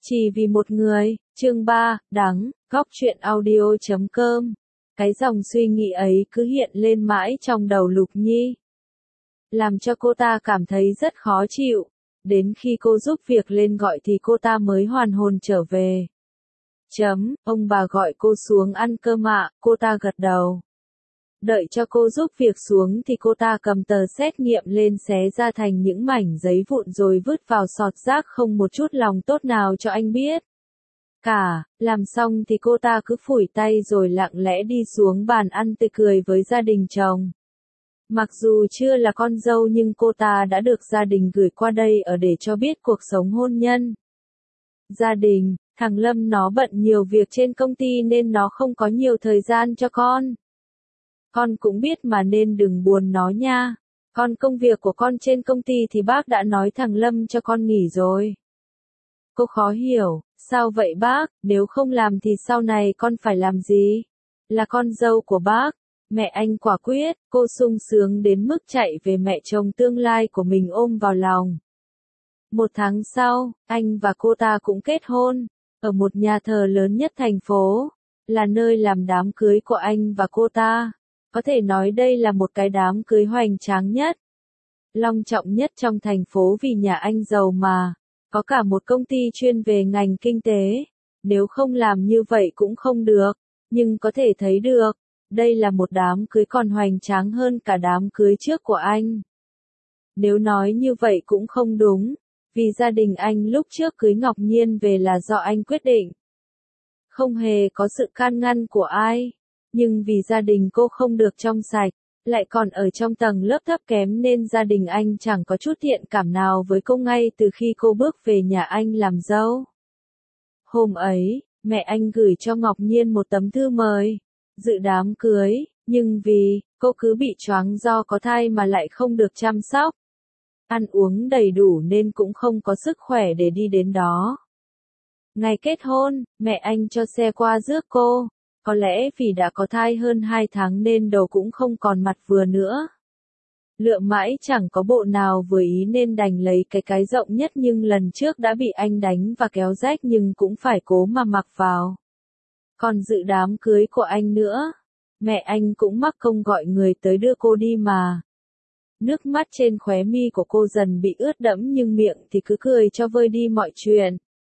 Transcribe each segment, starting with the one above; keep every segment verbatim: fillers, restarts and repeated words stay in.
Chỉ vì một người, chương ba, đắng, góc truyện audio chấm com. Cái dòng suy nghĩ ấy cứ hiện lên mãi trong đầu Lục Nhi. Làm cho cô ta cảm thấy rất khó chịu. Đến khi cô giúp việc lên gọi thì cô ta mới hoàn hồn trở về. Chấm, ông bà gọi cô xuống ăn cơm ạ, cô ta gật đầu. Đợi cho cô giúp việc xuống thì cô ta cầm tờ xét nghiệm lên xé ra thành những mảnh giấy vụn rồi vứt vào sọt rác không một chút lòng tốt nào cho anh biết. Cả, làm xong thì cô ta cứ phủi tay rồi lặng lẽ đi xuống bàn ăn tươi cười với gia đình chồng. Mặc dù chưa là con dâu nhưng cô ta đã được gia đình gửi qua đây ở để cho biết cuộc sống hôn nhân. Gia đình, thằng Lâm nó bận nhiều việc trên công ty nên nó không có nhiều thời gian cho con. Con cũng biết mà nên đừng buồn nó nha. Còn công việc của con trên công ty thì bác đã nói thằng Lâm cho con nghỉ rồi. Cô khó hiểu, sao vậy bác, nếu không làm thì sau này con phải làm gì? Là con dâu của bác. Mẹ anh quả quyết, cô sung sướng đến mức chạy về mẹ chồng tương lai của mình ôm vào lòng. Một tháng sau, anh và cô ta cũng kết hôn, ở một nhà thờ lớn nhất thành phố, là nơi làm đám cưới của anh và cô ta. Có thể nói đây là một cái đám cưới hoành tráng nhất, long trọng nhất trong thành phố vì nhà anh giàu mà, có cả một công ty chuyên về ngành kinh tế. Nếu không làm như vậy cũng không được, nhưng có thể thấy được, đây là một đám cưới còn hoành tráng hơn cả đám cưới trước của anh. Nếu nói như vậy cũng không đúng, vì gia đình anh lúc trước cưới Ngọc Nhiên về là do anh quyết định. Không hề có sự can ngăn của ai. Nhưng vì gia đình cô không được trong sạch, lại còn ở trong tầng lớp thấp kém nên gia đình anh chẳng có chút thiện cảm nào với cô ngay từ khi cô bước về nhà anh làm dâu. Hôm ấy, mẹ anh gửi cho Ngọc Nhiên một tấm thư mời, dự đám cưới, nhưng vì cô cứ bị choáng do có thai mà lại không được chăm sóc, ăn uống đầy đủ nên cũng không có sức khỏe để đi đến đó. Ngày kết hôn, mẹ anh cho xe qua rước cô. Có lẽ vì đã có thai hơn hai tháng nên đầu cũng không còn mặt vừa nữa. Lựa mãi chẳng có bộ nào vừa ý nên đành lấy cái cái rộng nhất nhưng lần trước đã bị anh đánh và kéo rách nhưng cũng phải cố mà mặc vào. Còn dự đám cưới của anh nữa, mẹ anh cũng mắc công gọi người tới đưa cô đi mà. Nước mắt trên khóe mi của cô dần bị ướt đẫm nhưng miệng thì cứ cười cho vơi đi mọi chuyện.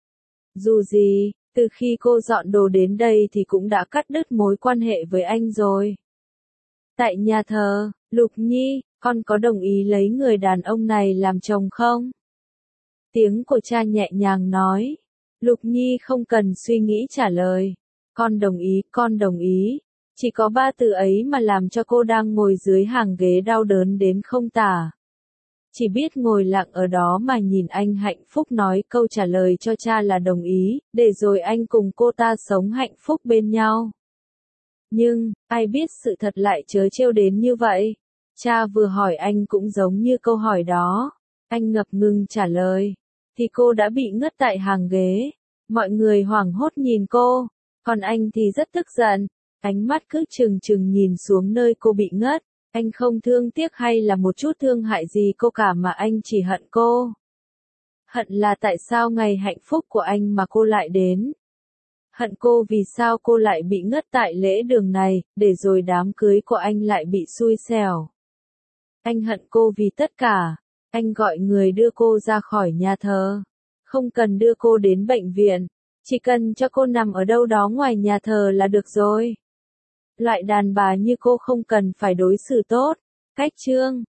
Dù gì, từ khi cô dọn đồ đến đây thì cũng đã cắt đứt mối quan hệ với anh rồi. Tại nhà thờ, Lục Nhi, con có đồng ý lấy người đàn ông này làm chồng không? Tiếng của cha nhẹ nhàng nói. Lục Nhi không cần suy nghĩ trả lời. Con đồng ý, con đồng ý. Chỉ có ba từ ấy mà làm cho cô đang ngồi dưới hàng ghế đau đớn đến không tả. Chỉ biết ngồi lặng ở đó mà nhìn anh hạnh phúc nói câu trả lời cho cha là đồng ý, để rồi anh cùng cô ta sống hạnh phúc bên nhau. Nhưng, ai biết sự thật lại trớ trêu đến như vậy? Cha vừa hỏi anh cũng giống như câu hỏi đó. Anh ngập ngừng trả lời. Thì cô đã bị ngất tại hàng ghế. Mọi người hoảng hốt nhìn cô. Còn anh thì rất tức giận. Ánh mắt cứ trừng trừng nhìn xuống nơi cô bị ngất. Anh không thương tiếc hay là một chút thương hại gì cô cả mà anh chỉ hận cô. Hận là tại sao ngày hạnh phúc của anh mà cô lại đến. Hận cô vì sao cô lại bị ngất tại lễ đường này, để rồi đám cưới của anh lại bị xui xẻo. Anh hận cô vì tất cả. Anh gọi người đưa cô ra khỏi nhà thờ. Không cần đưa cô đến bệnh viện. Chỉ cần cho cô nằm ở đâu đó ngoài nhà thờ là được rồi. Loại đàn bà như cô không cần phải đối xử tốt, cách trương,